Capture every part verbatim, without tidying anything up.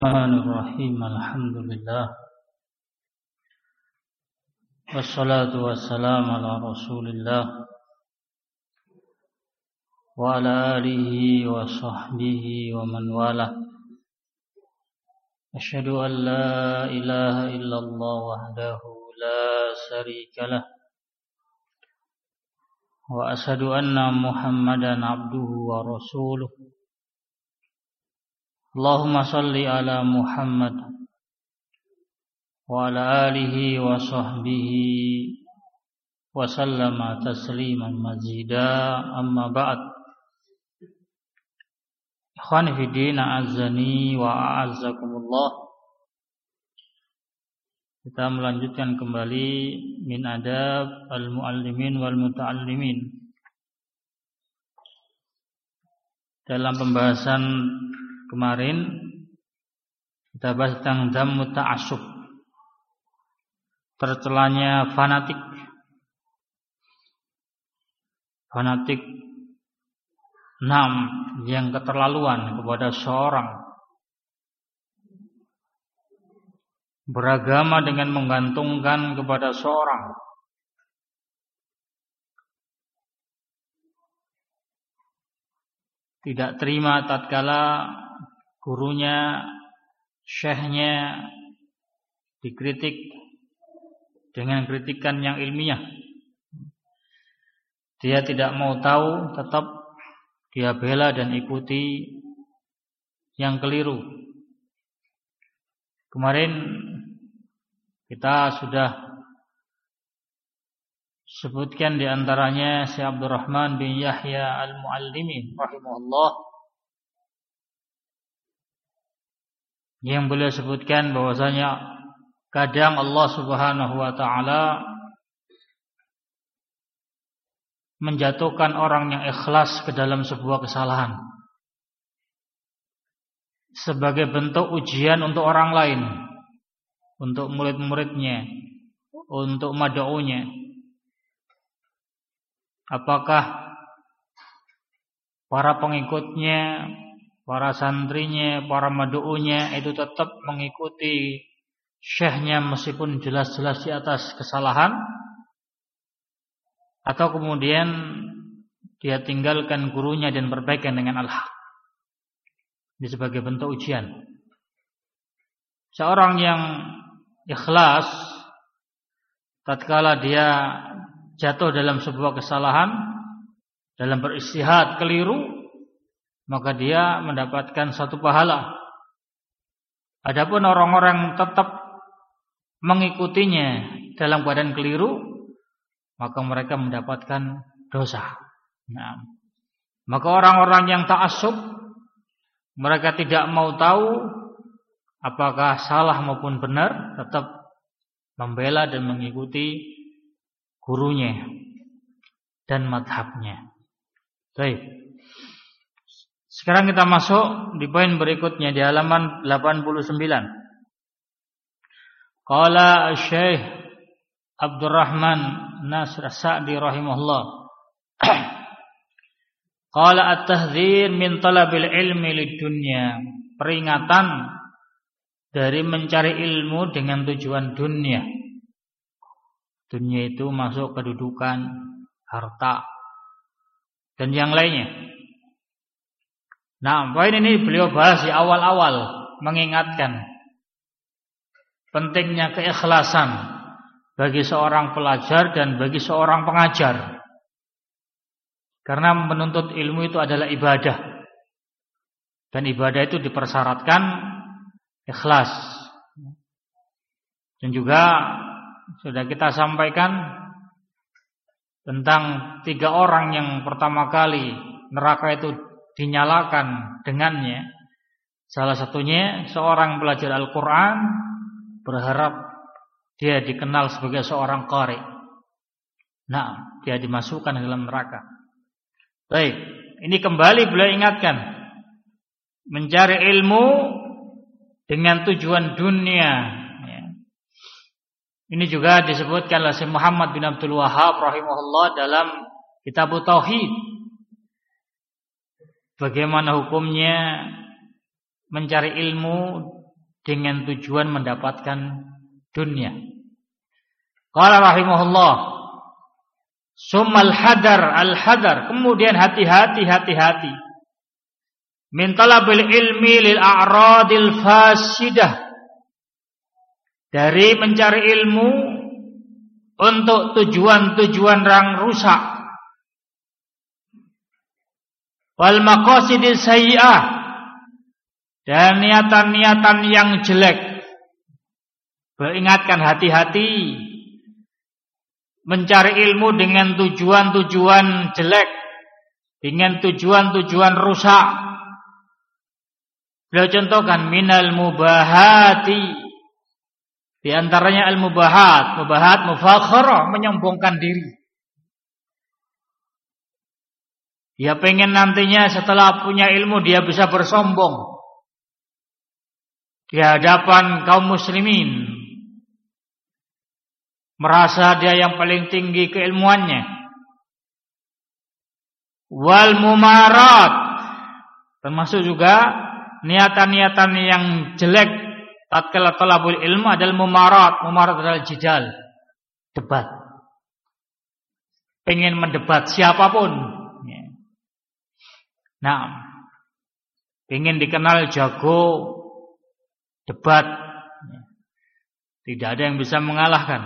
Bismillahirrahmanirrahim. Alhamdulillah. Wassalatu wassalamu ala Rasulillah wa ala alihi wa sahbihi wa man wala. Asyhadu an la ilaha illallah wahdahu la syarika lah. Wa asyhadu anna Muhammadan abduhu wa rasuluh. Allahumma salli ala Muhammad wa ala alihi wa sahbihi wa sallama tasliman mazida, amma ba'd. Ikhwani fi din, a'azzani wa a'azzakumullah. Kita melanjutkan kembali min adab al-muallimin wal muta'allimin. Dalam pembahasan kemarin kita bahas tentang dzammu ta'assub, tercelanya fanatik. Fanatik enam yang keterlaluan kepada seorang, beragama dengan menggantungkan kepada seorang, tidak terima tatkala gurunya, syekhnya dikritik dengan kritikan yang ilmiah. Dia tidak mau tahu, tetap dia bela dan ikuti yang keliru. Kemarin kita sudah sebutkan di antaranya Syekh Abdurrahman bin Yahya Al-Muallimi rahimahullah, yang beliau sebutkan bahwasanya kadang Allah Subhanahu wa taala menjatuhkan orang yang ikhlas ke dalam sebuah kesalahan sebagai bentuk ujian untuk orang lain, untuk murid-muridnya, untuk mad'unya. Apakah para pengikutnya, para santrinya, para mad'unya itu tetap mengikuti syekhnya meskipun jelas-jelas di atas kesalahan, atau kemudian dia tinggalkan gurunya dan berbaikan dengan al-haq. Ini sebagai bentuk ujian. Seorang yang ikhlas tatkala dia jatuh dalam sebuah kesalahan, dalam beristihad keliru, maka dia mendapatkan satu pahala. Adapun orang-orang tetap mengikutinya dalam keadaan keliru, maka mereka mendapatkan dosa. Nah, maka orang-orang yang ta'assub, mereka tidak mau tahu apakah salah maupun benar, tetap membela dan mengikuti gurunya dan madhabnya. Baik. Sekarang kita masuk di poin berikutnya di halaman delapan puluh sembilan. Qala Syekh Abdurrahman Nasir As-Sa'di rahimahullah. Qala at-tahdhir min talabil ilmi lid-dunya. Peringatan dari mencari ilmu dengan tujuan dunia. Dunia itu masuk kedudukan, harta, dan yang lainnya. Nah, poin ini beliau bahas di awal-awal, mengingatkan pentingnya keikhlasan bagi seorang pelajar dan bagi seorang pengajar. Karena menuntut ilmu itu adalah ibadah. Dan ibadah itu dipersyaratkan ikhlas. Dan juga sudah kita sampaikan tentang tiga orang yang pertama kali neraka itu dinyalakan dengannya. Salah satunya seorang pelajar Al-Quran berharap dia dikenal sebagai seorang qari. Nah, dia dimasukkan ke dalam neraka. Baik, ini kembali beliau ingatkan, mencari ilmu dengan tujuan dunia. Ini juga disebutkan oleh Syekh Muhammad bin Abdul Wahhab rahimahullah dalam Kitab Tauhid. Bagaimana hukumnya mencari ilmu dengan tujuan mendapatkan dunia. Qala rahimahullah, summal hadar al-hadar, kemudian hati-hati hati-hati min talabil ilmi lil a'radil fasidah, dari mencari ilmu untuk tujuan-tujuan yang rusak, wal maqasidis sayyi'ah, dan niatan-niatan yang jelek. Beringatkan, hati-hati mencari ilmu dengan tujuan-tujuan jelek, dengan tujuan-tujuan rusak. Beliau contohkan minal mubahati, di antaranya al-mubahat, mubahat mufakharah, menyombongkan diri. Dia pengen nantinya setelah punya ilmu dia bisa bersombong di hadapan kaum muslimin, merasa dia yang paling tinggi keilmuannya. Wal mumarat, termasuk juga niatan-niatan yang jelek tatkala talabul ilmu adalah mumarat. Mumarat adalah jidal, debat. Pengen mendebat siapapun. Nah, pengen dikenal jago debat. Tidak ada yang bisa mengalahkan.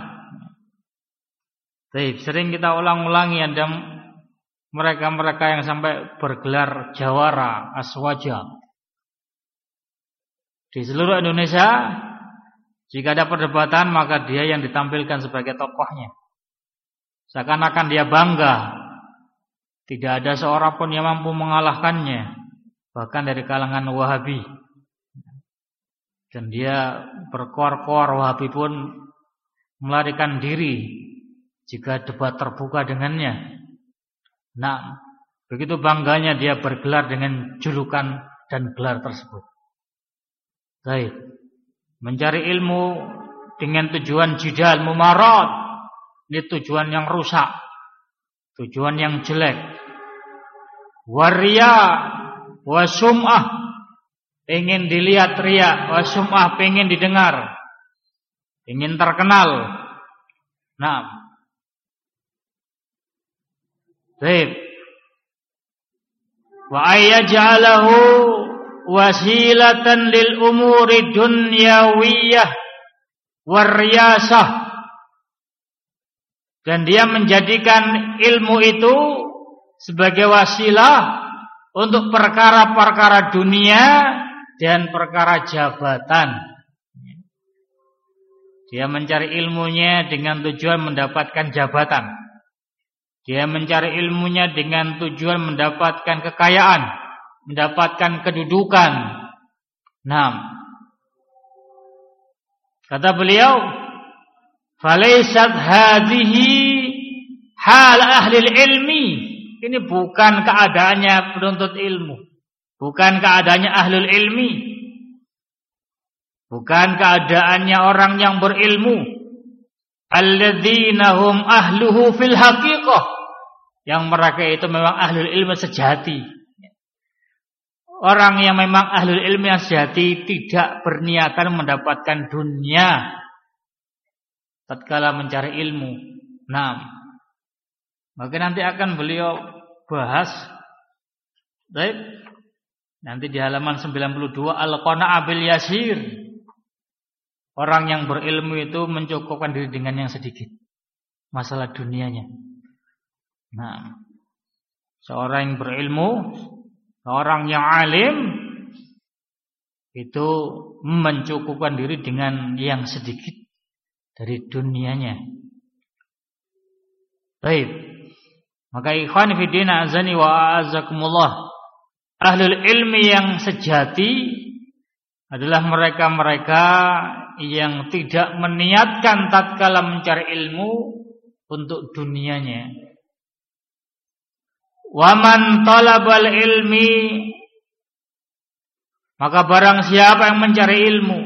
Tapi sering kita ulang-ulangi, ada mereka-mereka yang sampai bergelar jawara, aswaja. Di seluruh Indonesia, jika ada perdebatan maka dia yang ditampilkan sebagai tokohnya. Seakan-akan dia bangga, tidak ada seorang pun yang mampu mengalahkannya, bahkan dari kalangan Wahabi. Dan dia berkor-kor, Wahabi pun melarikan diri jika debat terbuka dengannya. Nah, begitu bangganya dia bergelar dengan julukan dan gelar tersebut. Baik, mencari ilmu dengan tujuan jidal, mumarat, ini tujuan yang rusak, tujuan yang jelek. Waria wasum'ah, ingin dilihat riya, wasum'ah, pengen didengar, ingin terkenal. Nah, baik. Wa ayyaj'alahu wasilatan lil umuri dunyawiyah warriyasah, dan dia menjadikan ilmu itu sebagai wasilah untuk perkara-perkara dunia dan perkara jabatan. Dia mencari ilmunya dengan tujuan mendapatkan jabatan. Dia mencari ilmunya dengan tujuan mendapatkan kekayaan, mendapatkan kedudukan. Nah, kata beliau, falaisat hadhihi hal ahli ilmi. Ini bukan keadaannya penuntut ilmu, bukan keadaannya ahlul ilmi, bukan keadaannya orang yang berilmu. Alladzina hum ahluhu fil haqiqah, yang mereka itu memang ahlul ilmu sejati. Orang yang memang ahlul ilmu yang sejati tidak berniatan mendapatkan dunia tatkala mencari ilmu. Nah, maka nanti akan beliau bahas. Baik. Nanti di halaman sembilan puluh dua, al-qana'ah bil yasir. Orang yang berilmu itu mencukupkan diri dengan yang sedikit, masalah dunianya. Nah, seorang yang berilmu, seorang yang alim itu mencukupkan diri dengan yang sedikit dari dunianya. Baik. Maka ikhwan fillah azani wa azakumullah, ahlul ilmi yang sejati adalah mereka-mereka yang tidak meniatkan tatkala mencari ilmu untuk dunianya. Wa man talabal ilmi, maka barang siapa yang mencari ilmu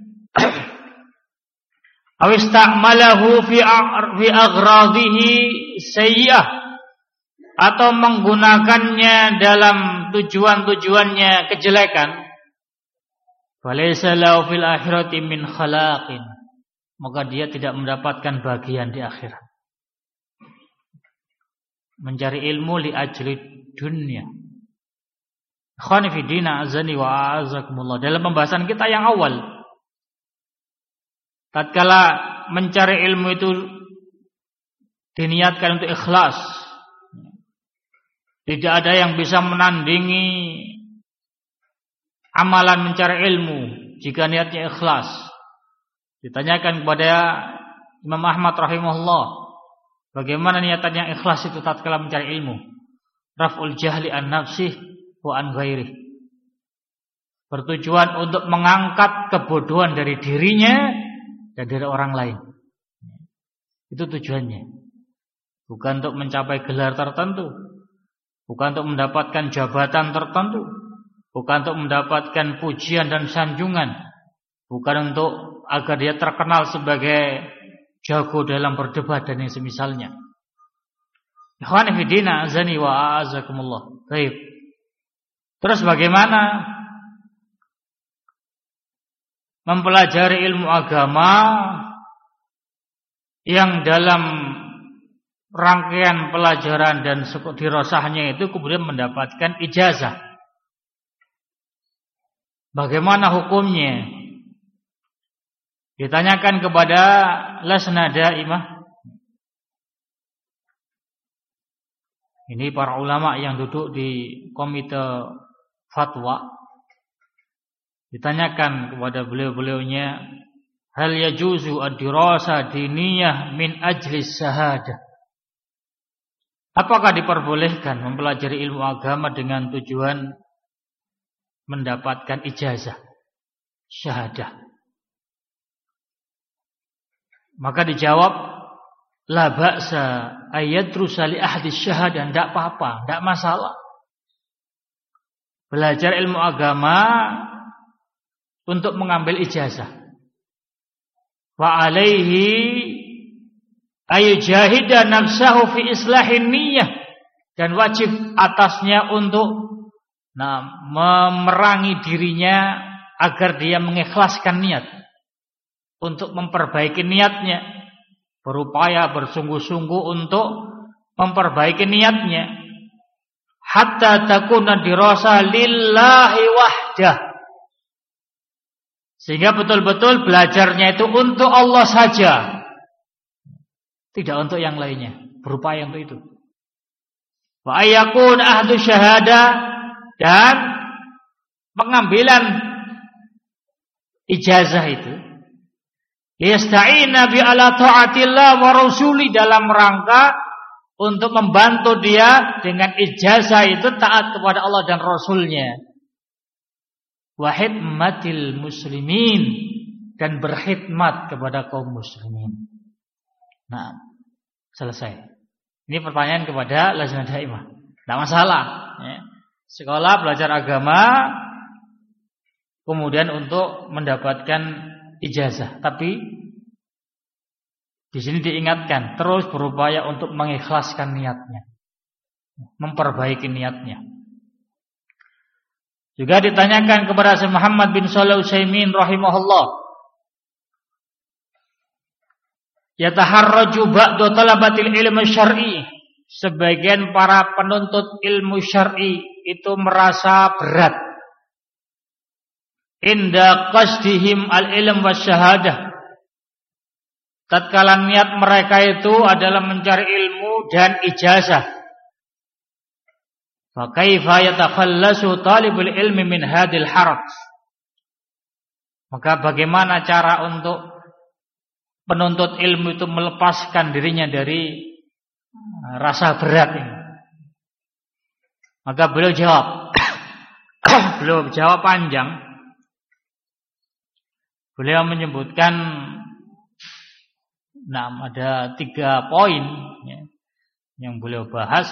awista'malahu fi fi aghradihi sayyi'ah, atau menggunakannya dalam tujuan-tujuannya kejelekan, falaysa lahu fil akhirati min khalaqin, maka dia tidak mendapatkan bagian di akhirat. Mencari ilmu li ajli dunia. Ikhwani fi din, azani wa a'azakumullah. Dalam pembahasan kita yang awal, tatkala mencari ilmu itu diniatkan untuk ikhlas, tidak ada yang bisa menandingi amalan mencari ilmu jika niatnya ikhlas. Ditanyakan kepada Imam Ahmad rahimahullah, bagaimana niatan yang ikhlas itu tatkala mencari ilmu? Raf'ul jahli an nafsih wa an ghairih. Bertujuan untuk mengangkat kebodohan dari dirinya dan dari orang lain. Itu tujuannya. Bukan untuk mencapai gelar tertentu, bukan untuk mendapatkan jabatan tertentu, bukan untuk mendapatkan pujian dan sanjungan, bukan untuk agar dia terkenal sebagai jago dalam berdebat dan yang semisalnya. Ikhwani fi din, azani wa a'azakumullah. Baik. Terus bagaimana mempelajari ilmu agama yang dalam rangkaian pelajaran dan dirasahnya itu kemudian mendapatkan ijazah? Bagaimana hukumnya? Ditanyakan kepada Lasna Daimah. Ini para ulama yang duduk di komite fatwa. Ditanyakan kepada beliau-beliaunya, hal yajuzu ad-dirasa diniyah min ajli syahadah? Apakah diperbolehkan mempelajari ilmu agama dengan tujuan mendapatkan ijazah, syahadah? Maka dijawab, la ba'sa ayadrusa li ahdi syahadah, tidak apa-apa, tidak masalah. Belajar ilmu agama untuk mengambil ijazah. Wa alaihi ayujahida nafsahu fi islahin niyyah, dan wajib atasnya untuk nah, memerangi dirinya agar dia mengikhlaskan niat, untuk memperbaiki niatnya, berupaya bersungguh-sungguh untuk memperbaiki niatnya, hatta takuna dirasa lillahi wahdah, sehingga betul-betul belajarnya itu untuk Allah saja, tidak untuk yang lainnya, berupaya untuk itu. Wa ayyakun ahdu syahadah, dan pengambilan ijazah itu yasta'ina bi ala ta'atillah wa rasuli, dalam rangka untuk membantu dia dengan ijazah itu taat kepada Allah dan Rasulnya. Wa khidmatil muslimin, dan berkhidmat kepada kaum muslimin. Nah, selesai. Ini pertanyaan kepada Lajnah Daimah. Tidak masalah ya. Sekolah belajar agama kemudian untuk mendapatkan ijazah, tapi di sini diingatkan terus berupaya untuk mengikhlaskan niatnya, memperbaiki niatnya. Juga ditanyakan kepada Syekh Muhammad bin Shalih Al-Utsaimin rahimahullah, yataharraju ba'du talabatil ilmi syar'i, sebagian para penuntut ilmu syar'i itu merasa berat inda qasdihim al-ilm wasyahadah, tatkala niat mereka itu adalah mencari ilmu dan ijazah. Fa kaifa yatakhallasu talibul ilmi min hadil haraj? Maka bagaimana cara untuk penuntut ilmu itu melepaskan dirinya dari rasa berat ini? Maka beliau jawab, beliau jawab panjang. Beliau menyebutkan, nah, ada tiga poin ya, yang beliau bahas.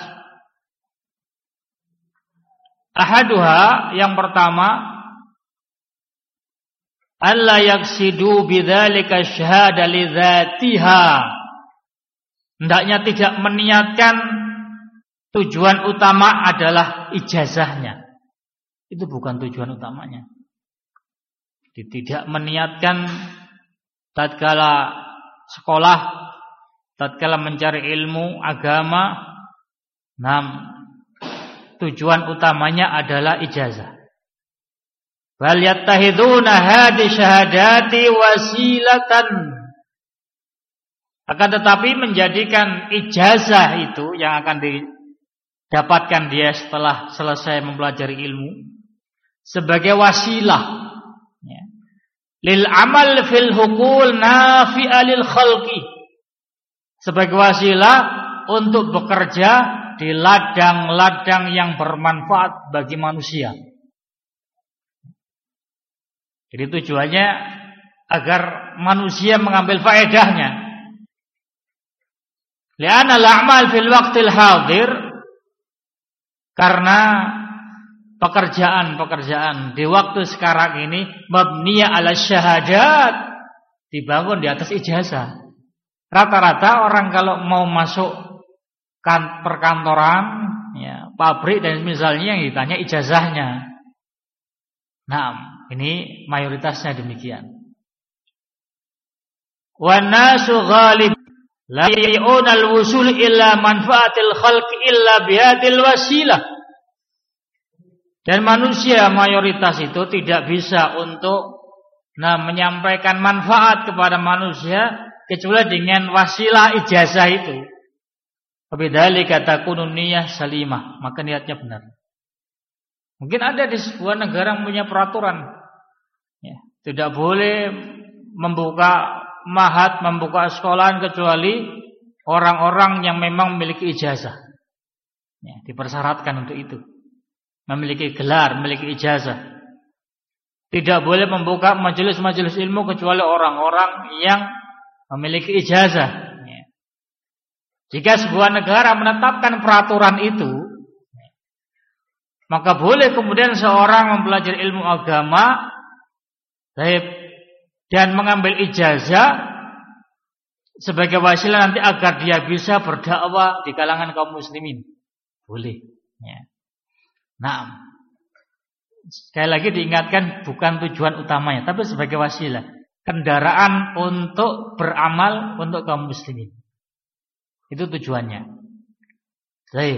Ahaduha, yang pertama, alla yaksidu bidzalika syahada li dzatiha. Hendaknya tidak meniatkan tujuan utama adalah ijazahnya. Itu bukan tujuan utamanya. Tidak meniatkan tatkala sekolah, tatkala mencari ilmu agama, nah tujuan utamanya adalah ijazah. Bal yattahiduna hadhi syahadati wasilatan. Akan tetapi menjadikan ijazah itu yang akan didapatkan dia setelah selesai mempelajari ilmu sebagai wasilah, ya, lil amal fil hukul nafi'a lil khalqi, sebagai wasilah untuk bekerja di ladang-ladang yang bermanfaat bagi manusia. Jadi tujuannya agar manusia mengambil faedahnya. Li'anna al-a'mal fil waqtil hadir, karena pekerjaan-pekerjaan di waktu sekarang ini mabniya ala syahadat, dibangun di atas ijazah. Rata-rata orang kalau mau masuk kan perkantoran, ya, pabrik dan misalnya yang ditanya ijazahnya. Nah, ini mayoritasnya demikian. Wan nasu ghalib la yu'un al-wusul illa manfaatil khalq illa bihadil wasilah. Dan manusia mayoritas itu tidak bisa untuk nah menyampaikan manfaat kepada manusia kecuali dengan wasilah ijazah itu. Bidzalika takunu niyyah salimah, maka niatnya benar. Mungkin ada di sebuah negara yang punya peraturan, ya, tidak boleh membuka mahat, membuka sekolahan kecuali orang-orang yang memang memiliki ijazah, ya, dipersyaratkan untuk itu, memiliki gelar, memiliki ijazah. Tidak boleh membuka majelis-majelis ilmu kecuali orang-orang yang memiliki ijazah, ya. Jika sebuah negara menetapkan peraturan itu, maka boleh kemudian seorang mempelajari ilmu agama dan mengambil ijazah sebagai wasilah nanti agar dia bisa berdakwah di kalangan kaum muslimin. Boleh, ya. Nah, sekali lagi diingatkan bukan tujuan utamanya, tapi sebagai wasilah, kendaraan untuk beramal untuk kaum muslimin. Itu tujuannya. Baik.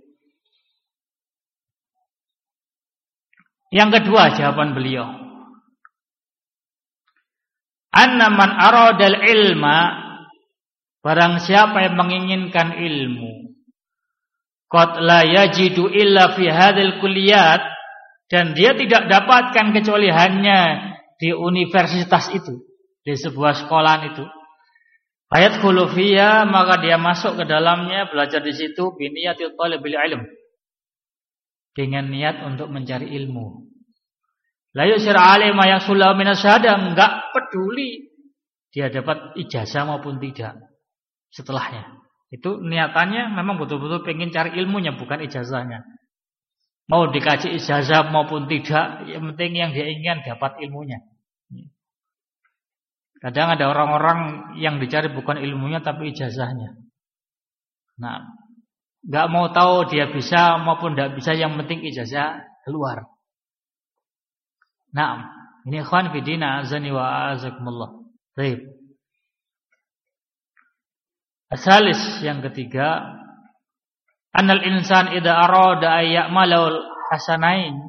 Yang kedua jawaban beliau, anna man aradal ilma, barang siapa yang menginginkan ilmu, qad la yajidu illa fi hadhil kulliyat, dan dia tidak dapatkan kecuali hanya di universitas itu, di sebuah sekolah itu. Ayat khulufiyah, maka dia masuk ke dalamnya, belajar di situ biniyatil talibil ilm, dengan niat untuk mencari ilmu. La yusir alim ma yahsulu min asyahadah, enggak peduli dia dapat ijazah maupun tidak setelahnya. Itu niatannya memang betul-betul pengen cari ilmunya, bukan ijazahnya. Mau dikaji ijazah maupun tidak, yang penting yang dia inginkan dapat ilmunya. Kadang ada orang-orang yang dicari bukan ilmunya tapi ijazahnya. Nah, enggak mau tahu dia bisa maupun tidak bisa, yang penting ijazah keluar. Nah, ini ikhwan fillah azani wa azakumullah. Baik. Asalis yang ketiga, annal insan idza arada ay ya'malul hasanain.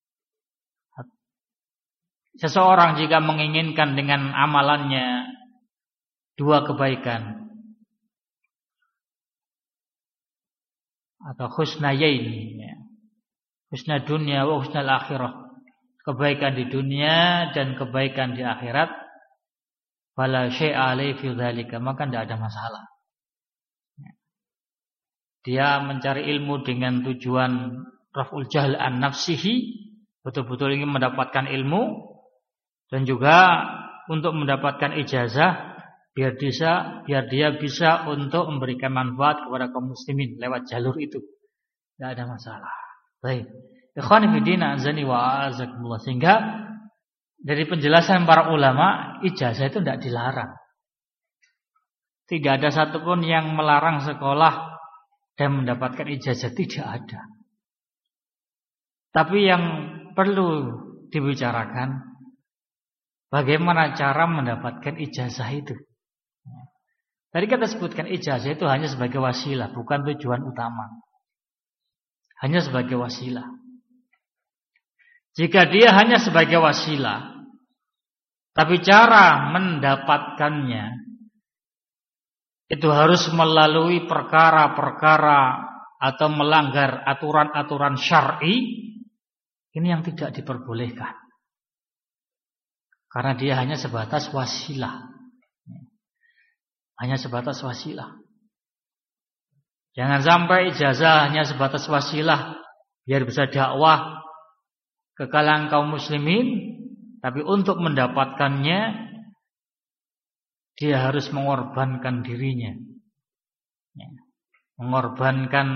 Seseorang jika menginginkan dengan amalannya dua kebaikan atau husnayaini, ya, husna dunya wa husnal akhirah, kebaikan di dunia dan kebaikan di akhirat, fala syai'a alaihi fi dzalika, maka tidak ada masalah. Dia mencari ilmu dengan tujuan raf'ul jahl an nafsihi, betul-betul ingin mendapatkan ilmu, dan juga untuk mendapatkan ijazah biar bisa biar dia bisa untuk memberikan manfaat kepada kaum muslimin lewat jalur itu. Tidak ada masalah. Baik. Ikhwan fillah azani wa azakumullah. Sehingga dari penjelasan para ulama, ijazah itu tidak dilarang. Tidak ada satupun yang melarang sekolah dan mendapatkan ijazah, tidak ada. Tapi yang perlu dibicarakan, bagaimana cara mendapatkan ijazah itu. Tadi kita sebutkan ijazah itu hanya sebagai wasilah, bukan tujuan utama. Hanya sebagai wasilah. Jika dia hanya sebagai wasilah, tapi cara mendapatkannya itu harus melalui perkara-perkara atau melanggar aturan-aturan syar'i, ini yang tidak diperbolehkan. Karena dia hanya sebatas wasilah. Hanya sebatas wasilah. Jangan sampai ijazah hanya sebatas wasilah biar bisa dakwah ke kalangan kaum muslimin, tapi untuk mendapatkannya dia harus mengorbankan dirinya, mengorbankan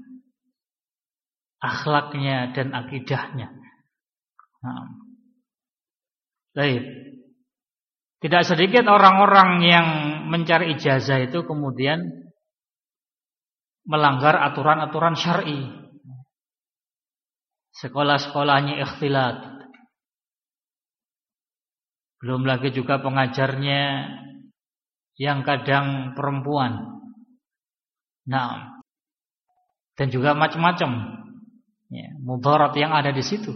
akhlaknya dan akidahnya. Nah, baik. Tidak sedikit orang-orang yang mencari ijazah itu kemudian melanggar aturan-aturan syar'i. Sekolah-sekolahnya ikhtilat. Belum lagi juga pengajarnya yang kadang perempuan. Nah, dan juga macam-macam ya, mudarat yang ada di situ.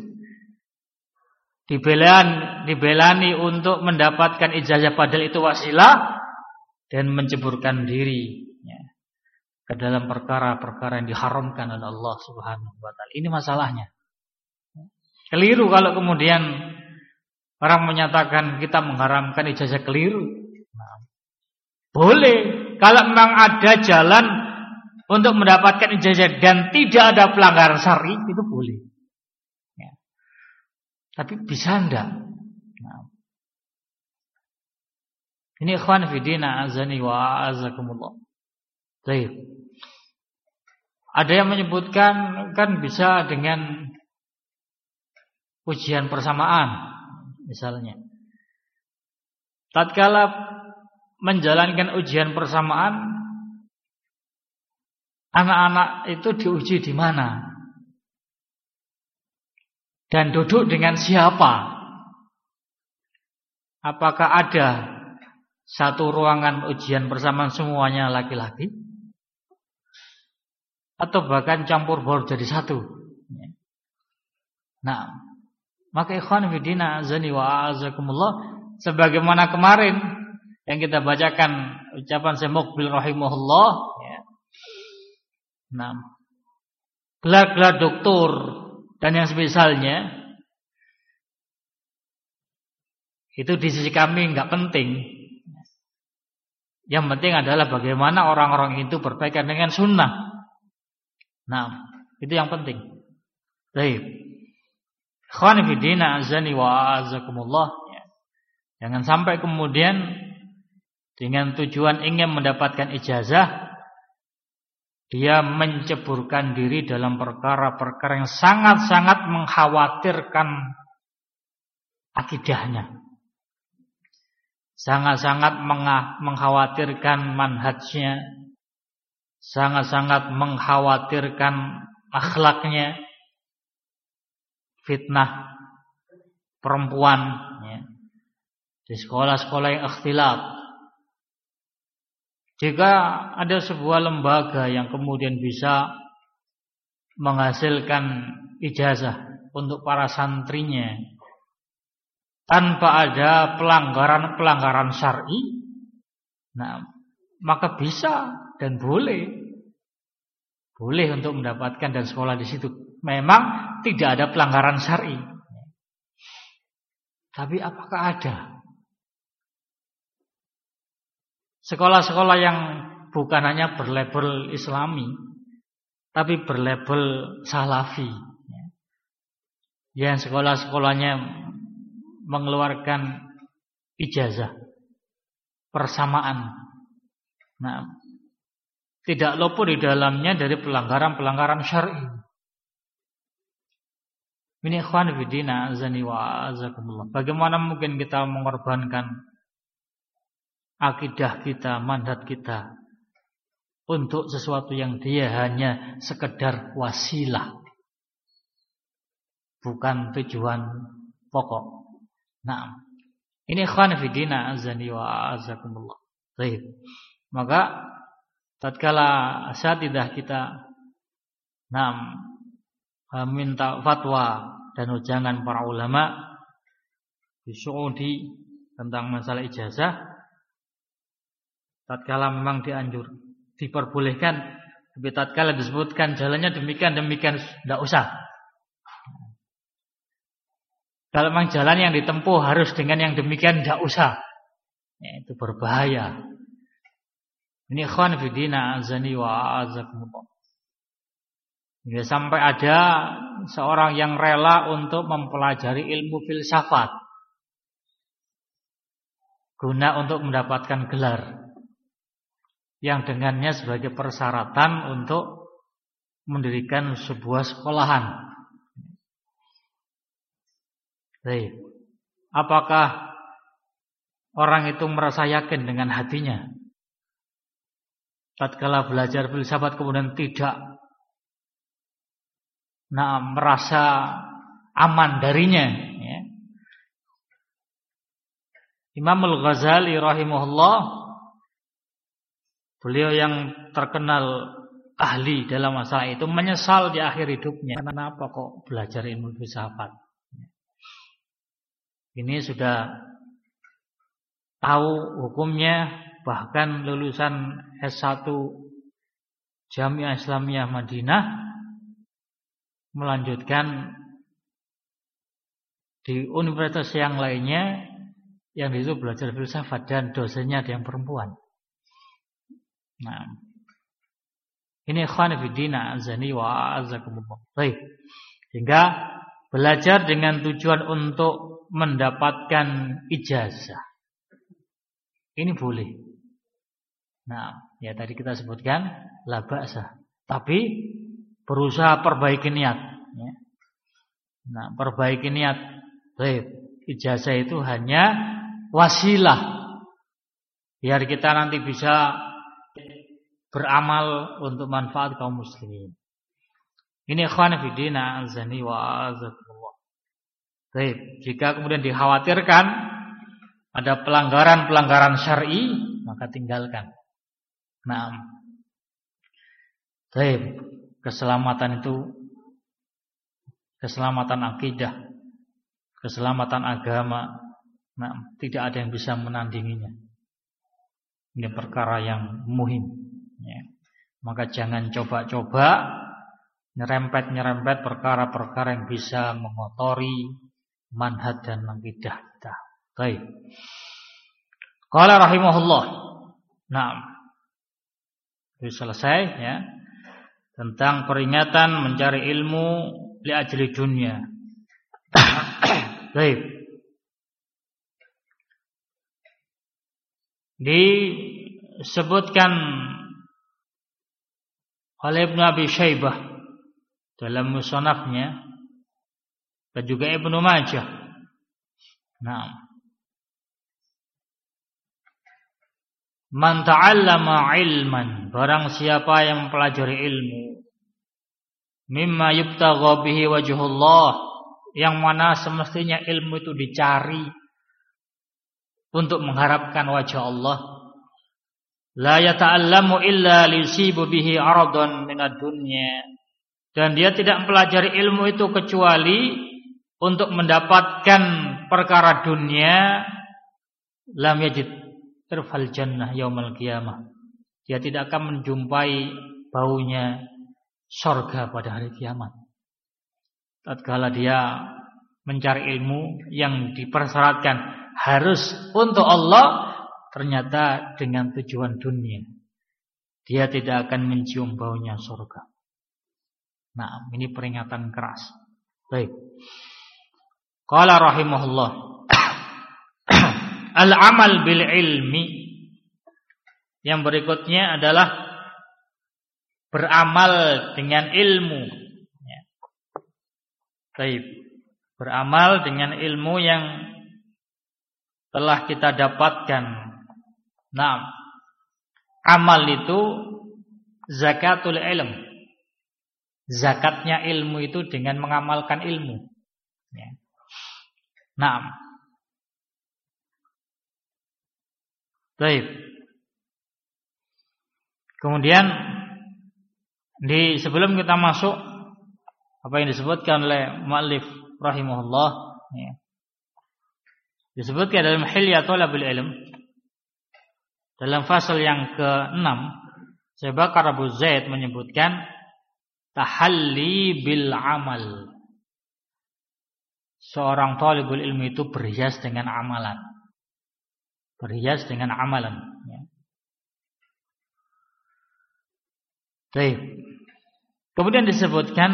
Dibelan, dibelani untuk mendapatkan ijazah padahal itu wasilah dan menceburkan diri ya, ke dalam perkara-perkara yang diharamkan oleh Allah Subhanahu wa taala. Ini masalahnya. Keliru kalau kemudian orang menyatakan kita mengharamkan ijazah, keliru. Nah, boleh kalau memang ada jalan untuk mendapatkan ijazah dan tidak ada pelanggaran syar'i, itu boleh. Ya. Tapi bisa enggak? Nah. Ini ikhwan fillah azani wa azakumullah. Baik. Ada yang menyebutkan kan bisa dengan ujian persamaan. Misalnya, tatkala menjalankan ujian persamaan, anak-anak itu diuji di mana dan duduk dengan siapa? Apakah ada satu ruangan ujian persamaan semuanya laki-laki, atau bahkan campur baur jadi satu? Nah, maka ikhwan fillah azani wa azakumullah, sebagaimana kemarin yang kita bacakan ucapan Syekh Muqbil rahimahullah ya. Nah, gelar-gelar doktor dan yang semisalnya itu di sisi kami enggak penting. Yang penting adalah bagaimana orang-orang itu berpegang dengan sunnah. Nah, itu yang penting. Baik. Ikhwan fillah azani wa azakumullah ya. Jangan sampai kemudian dengan tujuan ingin mendapatkan ijazah dia menceburkan diri dalam perkara-perkara yang sangat-sangat mengkhawatirkan akidahnya, sangat-sangat mengkhawatirkan manhajnya, sangat-sangat mengkhawatirkan akhlaknya. Fitnah perempuan ya, di sekolah-sekolah yang ikhtilat. Jika ada sebuah lembaga yang kemudian bisa menghasilkan ijazah untuk para santrinya tanpa ada pelanggaran-pelanggaran syar'i, nah maka bisa dan boleh, boleh untuk mendapatkan dan sekolah di situ. Memang tidak ada pelanggaran syar'i. Tapi apakah ada sekolah-sekolah yang bukan hanya berlabel Islami, tapi berlabel Salafi, yang sekolah-sekolahnya mengeluarkan ijazah persamaan? Nah, tidak luput di dalamnya dari pelanggaran-pelanggaran syar'i. Ini ikhwan fillah azani wa azakumullah. Bagaimana mungkin kita mengorbankan akidah kita, manhaj kita untuk sesuatu yang dia hanya sekedar wasilah, bukan tujuan pokok. Nah, Ini ikhwan fillah azani wa azakumullah. Baik. Maka tatkala asatidah kita nam minta fatwa dan ujangan para ulama di Saudi tentang masalah ijazah, tatkala memang dianjur diperbolehkan, tapi tatkala disebutkan jalannya demikian demikian tidak usah. Kalau memang jalan yang ditempuh harus dengan yang demikian tidak usah, ya, itu berbahaya. Ini ikhwan fillah azani wa azakumullah. Ya, sampai ada seorang yang rela untuk mempelajari ilmu filsafat guna untuk mendapatkan gelar yang dengannya sebagai persyaratan untuk mendirikan sebuah sekolahan. Baik. Apakah orang itu merasa yakin dengan hatinya tatkala belajar filsafat kemudian tidak nah merasa aman darinya, ya. Imam Al-Ghazali rahimahullah, beliau yang terkenal ahli dalam masalah itu, menyesal di akhir hidupnya, kenapa kok belajar ilmu filsafat. Ini sudah tahu hukumnya, bahkan lulusan S satu Jamiah Islamiyah Madinah, melanjutkan di universitas yang lainnya yang itu belajar filsafat dan dosennya ada yang perempuan. Nah, ini ikhwan fillah azani wa azakumullah. Baik. Sehingga belajar dengan tujuan untuk mendapatkan ijazah ini boleh. Nah, ya tadi kita sebutkan la ba'sa. Tapi berusaha perbaiki niat, ya. Nah, perbaiki niat. Baik, ijazah itu hanya wasilah biar kita nanti bisa beramal untuk manfaat kaum muslimin. Ini ikhwan fillah azani wa azakumullah. Baik, jika kemudian dikhawatirkan ada pelanggaran-pelanggaran syar'i, maka tinggalkan. Nah, baik. Keselamatan itu keselamatan akidah, keselamatan agama, nah, tidak ada yang bisa menandinginya. Ini perkara yang muhim, ya. Maka jangan coba-coba nyerempet-nyerempet perkara-perkara yang bisa mengotori manhaj dan akidah kita. Baik. Qala rahimahullah. Nah, itu selesai, ya, tentang peringatan mencari ilmu li ajli dunia. Baik. Disebutkan oleh Ibnu Abi Syaibah dalam musannafnya dan juga Ibnu Majah. Nah, man ta'allama ilman, barang siapa yang mempelajari ilmu, mimma yubtagha bihi wajhullah, yang mana semestinya ilmu itu dicari untuk mengharapkan wajah Allah, la yata'allamu illa liyusibu bihi 'aradan minad dunya, dan dia tidak mempelajari ilmu itu kecuali untuk mendapatkan perkara dunia, lam yajid irfal jannah yaumal qiyamah, dia tidak akan menjumpai baunya surga pada hari kiamat. Tatkala dia mencari ilmu yang dipersyaratkan harus untuk Allah, ternyata dengan tujuan dunia, dia tidak akan mencium baunya surga. Nah, ini peringatan keras. Baik. Qala rahimahullah, al-amal bil ilmi, yang berikutnya adalah beramal dengan ilmu, ya. Baik. Beramal dengan ilmu yang telah kita dapatkan. Nah, amal itu zakatul ilm. Zakatnya ilmu itu dengan mengamalkan ilmu, ya. Nah, Baik. Kemudian di sebelum kita masuk apa yang disebutkan oleh muallif rahimahullah, ya, disebutkan dalam Hilya Thalabul Ilm dalam fasal yang keenam, Syekh Bakar Abu Zaid menyebutkan tahalli bil amal. Seorang talibul ilmi itu berhias dengan amalan. Berhias dengan amalan, ya. Baik. Kemudian disebutkan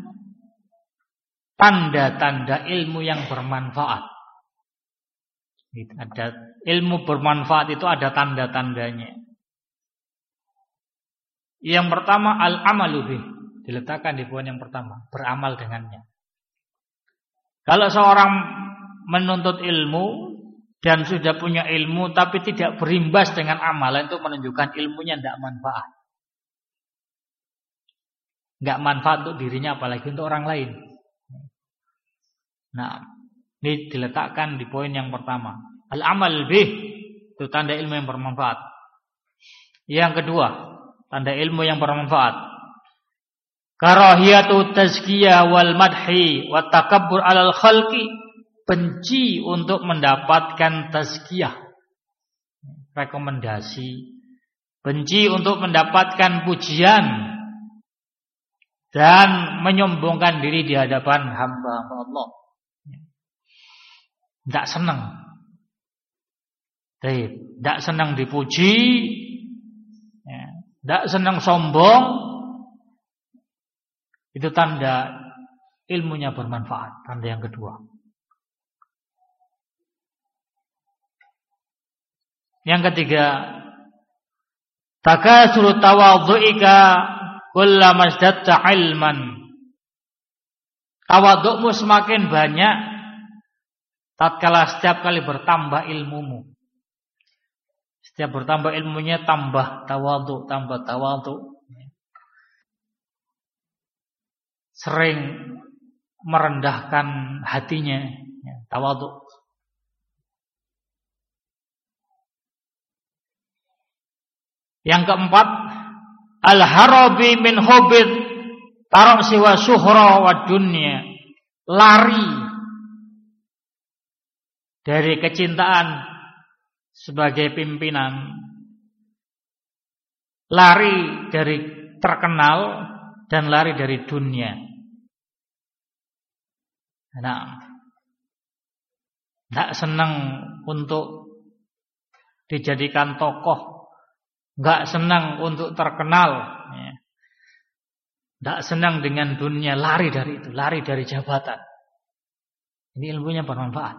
tanda-tanda ilmu yang bermanfaat. Ada ilmu bermanfaat itu ada tanda-tandanya. Yang pertama al-amalu bih, diletakkan di poin yang pertama, beramal dengannya. Kalau seorang menuntut ilmu dan sudah punya ilmu tapi tidak berimbas dengan amalan, itu menunjukkan ilmunya tidak manfaat. Enggak manfaat untuk dirinya apalagi untuk orang lain. Nah, ini diletakkan di poin yang pertama. Al-amal bih, itu tanda ilmu yang bermanfaat. Yang kedua, tanda ilmu yang bermanfaat. Karahiyatu tazkiyah wal madhi wa takabbur 'alal khalqi, benci untuk mendapatkan tazkiyah, rekomendasi, benci untuk mendapatkan pujian dan menyombongkan diri di hadapan hamba-hamba Allah. Tidak senang. Tidak senang dipuji, tidak senang sombong. Itu tanda ilmunya bermanfaat. Tanda yang kedua. Yang ketiga, takasuru tawadhu'ika kullama izdatta ilman. Tawadhu'mu semakin banyak tatkala setiap kali bertambah ilmumu. Setiap bertambah ilmunya tambah tawadhu, tambah tawadhu. Sering merendahkan hatinya, ya, tawadhu. Yang keempat, al-harabi min hubid tarasi wa suhra wa dunya, lari dari kecintaan sebagai pimpinan, lari dari terkenal dan lari dari dunia. Nah, tidak senang untuk dijadikan tokoh, nggak senang untuk terkenal, tidak senang dengan dunia, lari dari itu, lari dari jabatan. Ini ilmunya bermanfaat.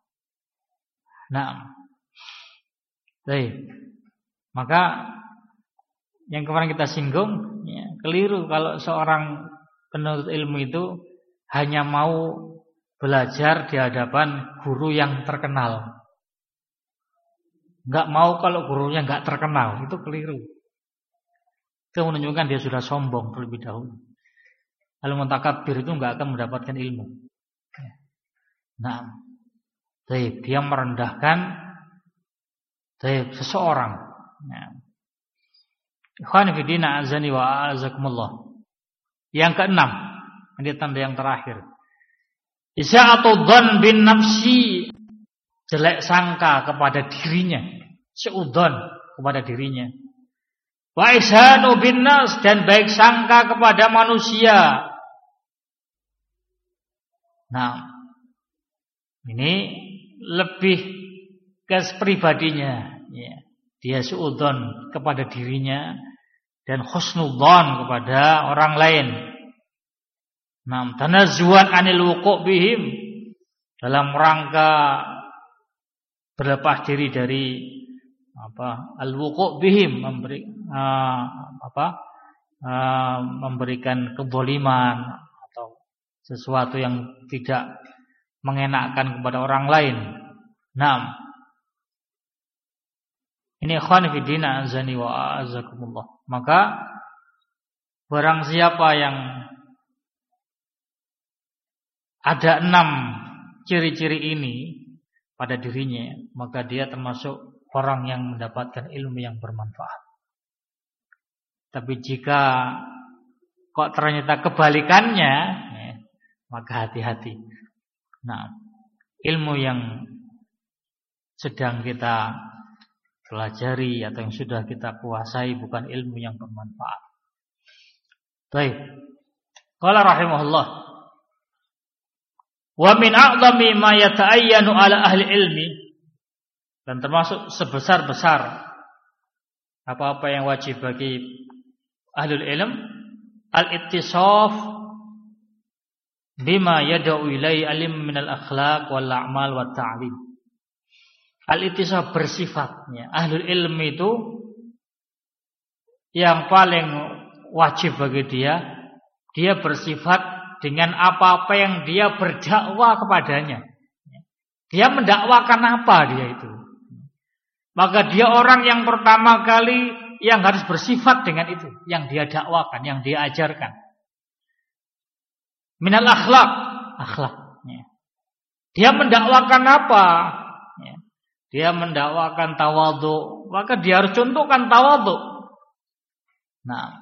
Nah, baik. Maka yang kemarin kita singgung, ya, keliru kalau seorang penuntut ilmu itu hanya mau belajar di hadapan guru yang terkenal. Enggak mau kalau gurunya enggak terkenal, itu keliru. Itu menunjukkan dia sudah sombong terlebih dahulu. Kalau mutakabbir itu enggak akan mendapatkan ilmu. Nah, baik, dia merendahkan baik seseorang. Nah, ikhwan fillah azani wa azakumullah. Yang keenam, ini tanda yang terakhir. Isya'atu dzan bin nafsi, jelek sangka kepada dirinya, seudon kepada dirinya. Wa ihsanu bin nas, dan baik sangka kepada manusia. Nah, ini lebih ke pribadinya, ya. Dia suudzon kepada dirinya dan husnudzon kepada orang lain. Nam tanazzuhan anil wuqu' bihim, dalam rangka berlepas diri dari apa al-wuqu' bihim, memberi uh, apa uh, memberikan kezaliman atau sesuatu yang tidak mengenakkan kepada orang lain. Naam. Ini ikhwan fi din azani wa azakumullah. Maka barang siapa yang ada enam ciri-ciri ini pada dirinya, maka dia termasuk orang yang mendapatkan ilmu yang bermanfaat. Tapi jika kok ternyata kebalikannya, ya, maka hati-hati. Nah, ilmu yang sedang kita pelajari atau yang sudah kita kuasai bukan ilmu yang bermanfaat. Baik. Qala rahimahullah. Wa min a'zami ma yata'ayyanu 'ala ahli ilmi, dan termasuk sebesar-besar apa-apa yang wajib bagi ahlul ilm, al-ittisaf bima yad'u ilaihi alim min al-akhlaq wal a'mal wat ta'lim. Al-ittisaf bersifatnya ahlul ilm itu yang paling wajib bagi dia, dia bersifat dengan apa-apa yang dia berdakwah kepadanya. Dia mendakwakan apa dia itu. Maka dia orang yang pertama kali yang harus bersifat dengan itu, yang dia dakwakan, yang dia ajarkan. Minal akhlak, akhlaknya. Dia mendakwakan apa? Dia mendakwakan tawadhu, maka dia harus contohkan tawadhu. Nah,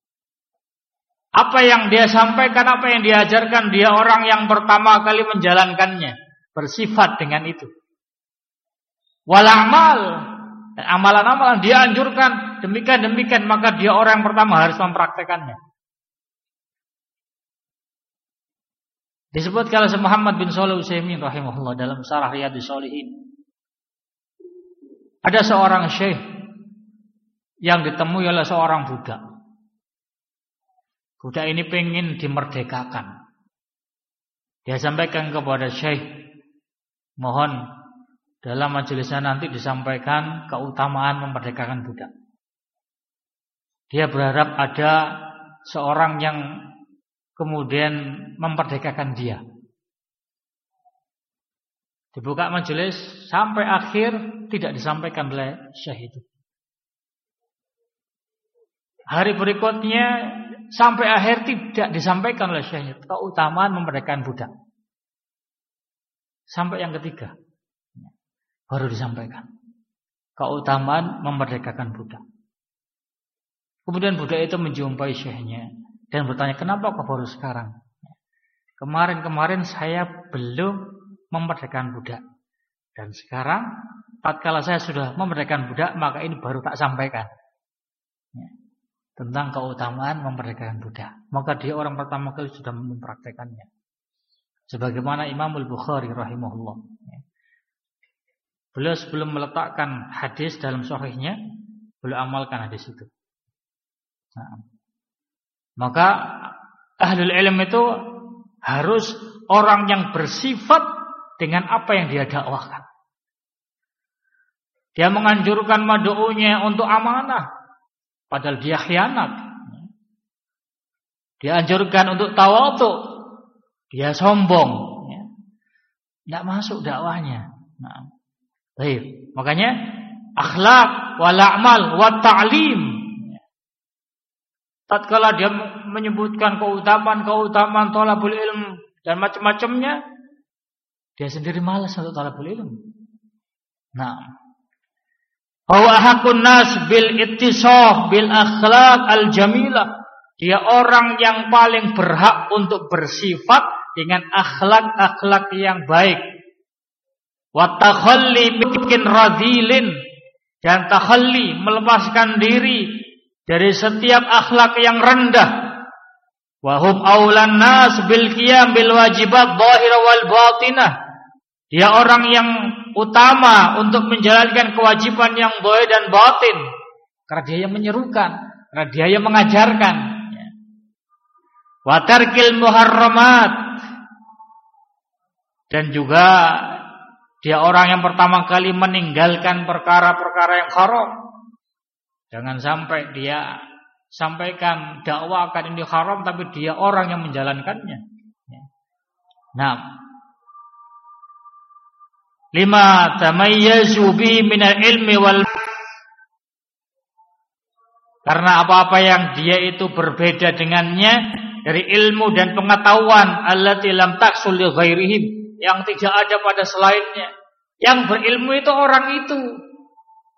apa yang dia sampaikan, apa yang diajarkan, dia orang yang pertama kali menjalankannya, bersifat dengan itu. Wal amal, amalan-amalan dia anjurkan demikian-demikian, maka dia orang yang pertama harus mempraktekannya. Disebut oleh Muhammad bin Shalih Al-Utsaimin rahimahullah dalam Syarah Riyadhus Shalihin. Ada seorang syekh yang ditemui oleh seorang budak. Budak ini pengen dimerdekakan. Dia sampaikan kepada syekh, mohon dalam majelisnya nanti disampaikan keutamaan memerdekakan budak. Dia berharap ada seorang yang kemudian memerdekakan dia. Dibuka majelis sampai akhir tidak disampaikan oleh syekh itu. Hari berikutnya sampai akhir tidak disampaikan oleh syekh itu keutamaan memerdekakan budak. Sampai yang ketiga baru disampaikan keutamaan memerdekakan budak. Kemudian budak itu menjumpai syekhnya dan bertanya, kenapa kok baru sekarang? Kemarin-kemarin saya belum memerdekakan budak, dan sekarang tatkala saya sudah memerdekakan budak, maka ini baru tak sampaikan tentang keutamaan memerdekakan budak. Maka dia orang pertama kali sudah mempraktekannya. Sebagaimana Imam Al-Bukhari rahimahullah, beliau sebelum meletakkan hadis dalam sahihnya, beliau amalkan hadis itu. Nah, maka ahlul ilm itu harus orang yang bersifat dengan apa yang dia dakwahkan. Dia menganjurkan mad'unya untuk amanah, padahal dia khianat. Dia anjurkan untuk tawadhu, dia sombong. Tidak masuk dakwahnya. Nah, baik. Makanya akhlak wal a'mal wat ta'lim. Tatkala dia menyebutkan keutamaan-keutamaan thalabul ilm dan macam-macamnya, dia sendiri malas untuk thalabul ilm. Nah, huwa haqqun nas bil ittisaf bil akhlaq al jamilah. Dia orang yang paling berhak untuk bersifat dengan akhlak-akhlak yang baik. Wa takhalli bikin radhilin, dan takhalli melepaskan diri dari setiap akhlak yang rendah. Wa hum aulan nas bil qiyam bil wajibat dhahira wal batinah. Dia orang yang utama untuk menjalankan kewajiban yang zahir dan batin, karena dia yang menyerukan, karena dia yang mengajarkan. Wa tarkil muharramat, dan juga dia orang yang pertama kali meninggalkan perkara-perkara yang haram. Jangan sampai dia sampaikan dakwakan ini haram, tapi dia orang yang menjalankannya. Nah, lima tamayyazu bi minal ilmi wal, karena apa-apa yang dia itu berbeda dengannya dari ilmu dan pengetahuan, allati lam tahsul li ghairihim, yang tidak ada pada selainnya. Yang berilmu itu orang itu,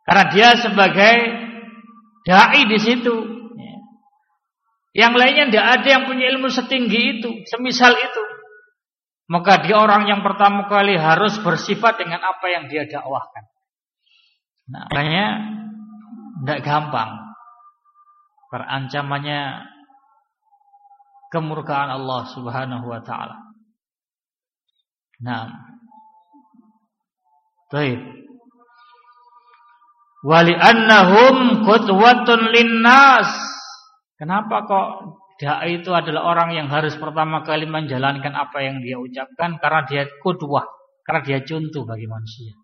Karena dia sebagai dai di situ. Yang lainnya tidak ada yang punya ilmu setinggi itu, semisal itu. Maka dia orang yang pertama kali harus bersifat dengan apa yang dia dakwahkan. Nah, makanya tidak gampang. Perancamannya kemurkaan Allah Subhanahu wa taala. Nah. Baik. Wali annahum qudwatun linnas. Kenapa kok dai itu adalah orang yang harus pertama kali menjalankan apa yang dia ucapkan? Karena dia qudwah, karena dia contoh bagi manusia.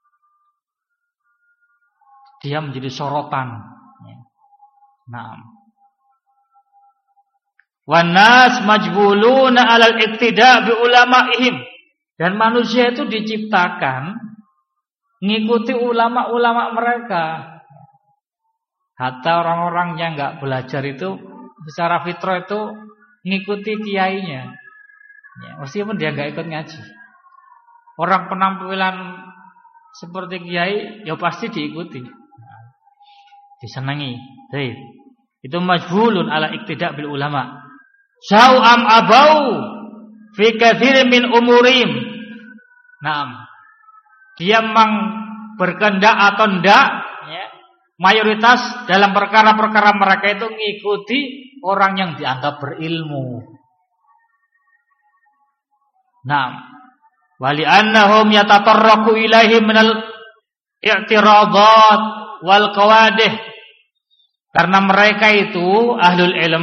Dia menjadi sorotan. Nah. Wan nas majbuluna 'alal iqtida' bi ulama'ihim. Dan manusia itu diciptakan ngikuti ulama-ulama mereka. Hatta orang-orang yang enggak belajar itu secara fitrah itu ngikuti kiainya. Ya, meskipun dia enggak ikut ngaji. Orang penampilan seperti kiai ya pasti diikuti. Nah, disenangi. Baik. Itu majhulun ala iqtida' bil ulama. Syau am abau fi katsirin min umurim. Naam. Dia memang berkehendak atau enggak, ya, mayoritas dalam perkara-perkara mereka itu mengikuti orang yang dianggap berilmu. Naam. Wali annahum yatatarraqu ilaihi minal i'tiradat wal qawadih. Karena mereka itu ahlul ilm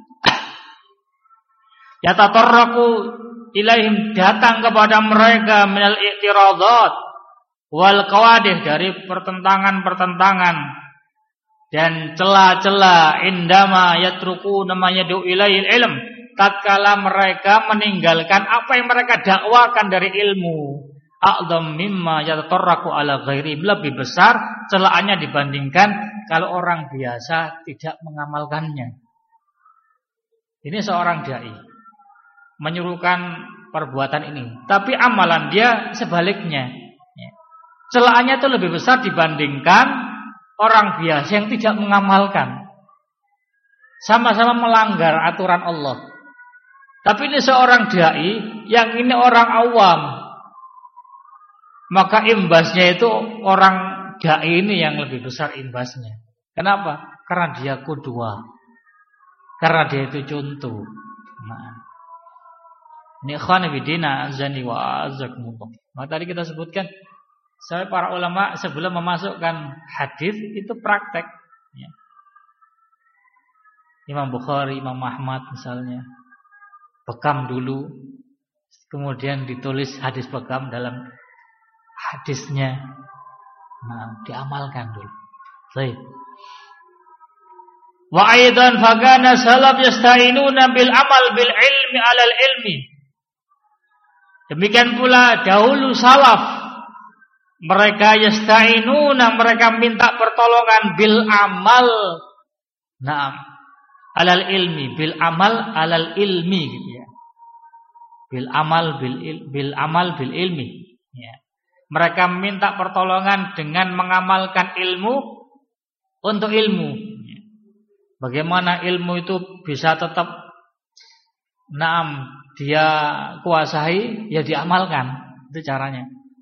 yatatarraqu ilaihim, datang kepada mereka minal i'tiradat wal qawadih, dari pertentangan-pertentangan dan celah-celah, indama yatruku namanya du ilail ilm, tatkala mereka meninggalkan apa yang mereka dakwakan dari ilmu, a'dham mimma yatatarraqu ala ghairi, lebih besar celahannya dibandingkan kalau orang biasa tidak mengamalkannya. Ini seorang dai menyuruhkan perbuatan ini, tapi amalan dia sebaliknya. Celahannya itu lebih besar dibandingkan orang biasa yang tidak mengamalkan. Sama-sama melanggar aturan Allah. Tapi ini seorang dai, yang ini orang awam. Maka imbasnya itu orang dai ini yang lebih besar imbasnya. Kenapa? Karena dia qudwah. Karena dia itu contoh. Nah, ini ikhwan fillah azani wa azakumullah. Maka tadi kita sebutkan, sampai para ulama sebelum memasukkan hadis itu praktek, ya. Imam Bukhari, Imam Ahmad misalnya bekam dulu, kemudian ditulis hadis bekam dalam hadisnya, nah diamalkan dulu. Baik. Wa aidan fagana salaf yasta'inuna bil amal bil ilmi alal ilmi. Demikian pula dahulu salaf, mereka yasta'inuna, mereka minta pertolongan bil amal, naam, alal ilmi, bil amal alal ilmi, gitu ya. Bil amal bil il, bil amal bil ilmi, ya. Mereka minta pertolongan dengan mengamalkan ilmu untuk ilmu. Ya. Bagaimana ilmu itu bisa tetap naam dia kuasai, ya diamalkan. Itu caranya.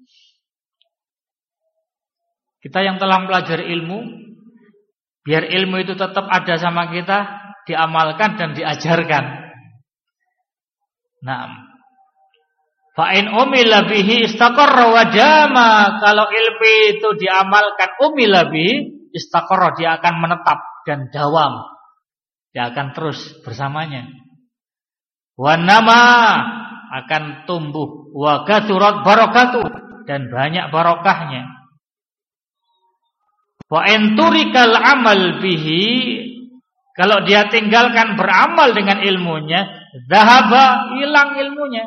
Kita yang telah mempelajari ilmu, biar ilmu itu tetap ada sama kita, diamalkan dan diajarkan. Naam. Fa in umila bihi istaqarra wa dama. Kalau ilmu itu diamalkan, umila bihi istaqarra, dia akan menetap dan dawam. Dia akan terus bersamanya. Wa nama, akan tumbuh, wa kathurat barakatuh, dan banyak barokahnya. Wa enturikal amal bihi, kalau dia tinggalkan beramal dengan ilmunya, zahaba, hilang ilmunya.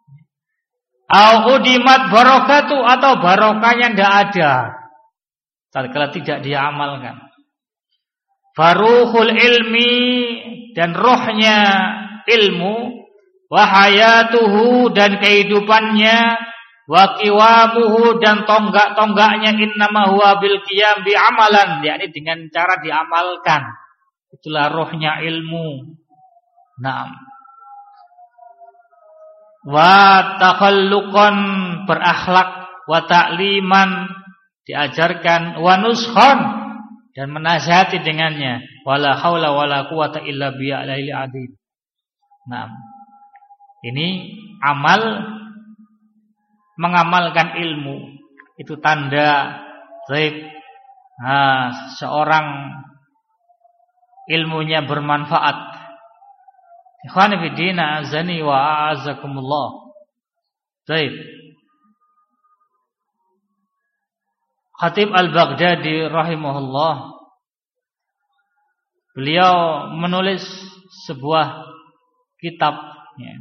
Au udimat barakatuh, atau barokahnya tidak ada tatkala tidak dia amalkan. Faruhul ilmi, dan rohnya ilmu, wahayatuhu, dan kehidupannya, Wa qiwamuhu, dan tonggak-tonggaknya innama huwa bil qiyam bi amalan, yakni dengan cara diamalkan. Itulah rohnya ilmu. Naam. Wa takhalluqan, berakhlak, wa ta'liman, diajarkan, wa nushon, dan menasihati dengannya. Wala haula wala quwata illa billahil azim. Naam. Ini amal, mengamalkan ilmu, itu tanda baik nah, seorang ilmunya bermanfaat. Ikhwani fi din, azani wa a'azakumullah. Baik. Khatib Al-Baghdadi rahimahullah, beliau menulis sebuah kitab, ya,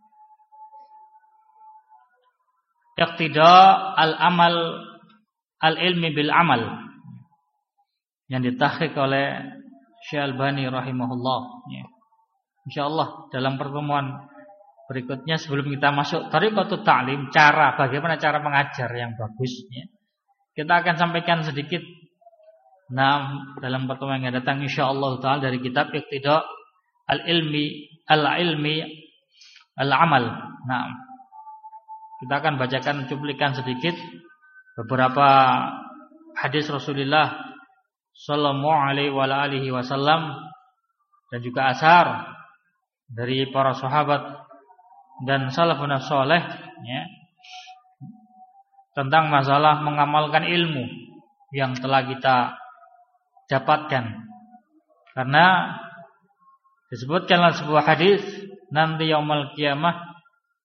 Iqtida al-amal al-ilmi bil amal, yang ditahqiq oleh Syekh Albani rahimahullah, ya. Insyaallah dalam pertemuan berikutnya, sebelum kita masuk thariqatut ta'lim, cara bagaimana cara mengajar yang bagus, ya, kita akan sampaikan sedikit nah dalam pertemuan yang datang insyaallah taala dari kitab Iqtida al-ilmi al-ilmi al-amal. Nah, kita akan bacakan cuplikan sedikit beberapa hadis Rasulullah sallallahu alaihi wa alihi wasallam dan juga asar dari para sahabat dan salafun saleh, ya, tentang masalah mengamalkan ilmu yang telah kita dapatkan. Karena disebutkanlah sebuah hadis, nanti yaumul qiyamah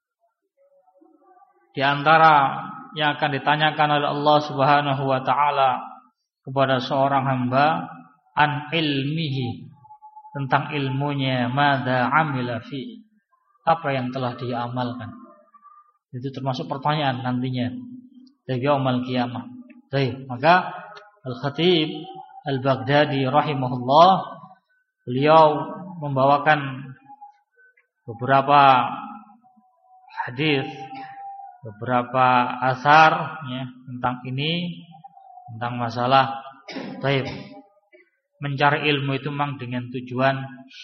di antara yang akan ditanyakan oleh Allah Subhanahu wa taala kepada seorang hamba an ilmihi, tentang ilmunya, madza amila fi, apa yang telah dia amalkan. Itu termasuk pertanyaan nantinya di yaumul qiyamah. Baik, maka Al-Khatib Al-Baghdadi rahimahullah, beliau membawakan beberapa hadis, beberapa asar, ya, tentang ini, tentang masalah baik mencari ilmu itu memang dengan tujuan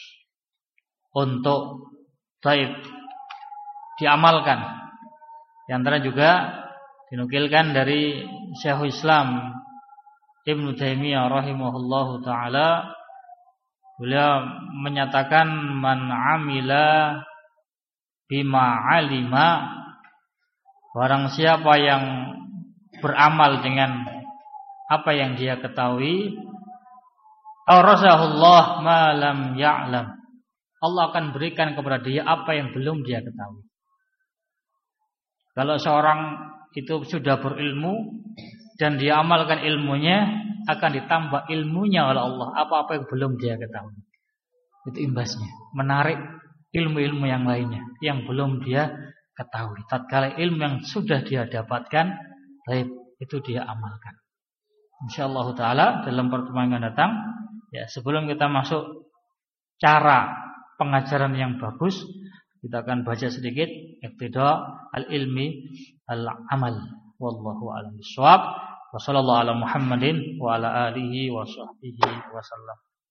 untuk baik diamalkan. Di antara juga dinukilkan dari Syekhul Islam Ibnu Taimiyah rahimahullahu taala, beliau menyatakan man amila bima alima, barang siapa yang beramal dengan apa yang dia ketahui, awrasahullah ma lam ya'lam, Allah akan berikan kepada dia apa yang belum dia ketahui. Kalau seorang itu sudah berilmu dan dia amalkan ilmunya, akan ditambah ilmunya oleh Allah apa-apa yang belum dia ketahui. Itu imbasnya, menarik ilmu-ilmu yang lainnya yang belum dia ketahui. Tatkala ilmu yang sudah dia dapatkan, baik, itu dia amalkan. Insyaallah taala dalam pertemuan yang datang, ya, sebelum kita masuk cara pengajaran yang bagus, kita akan baca sedikit Iqtida al-ilmi al-amal. Wallahu a'lam bishawab. Wa sallallahu ala Muhammadin wa ala alihi wa sahbihi wa sallam.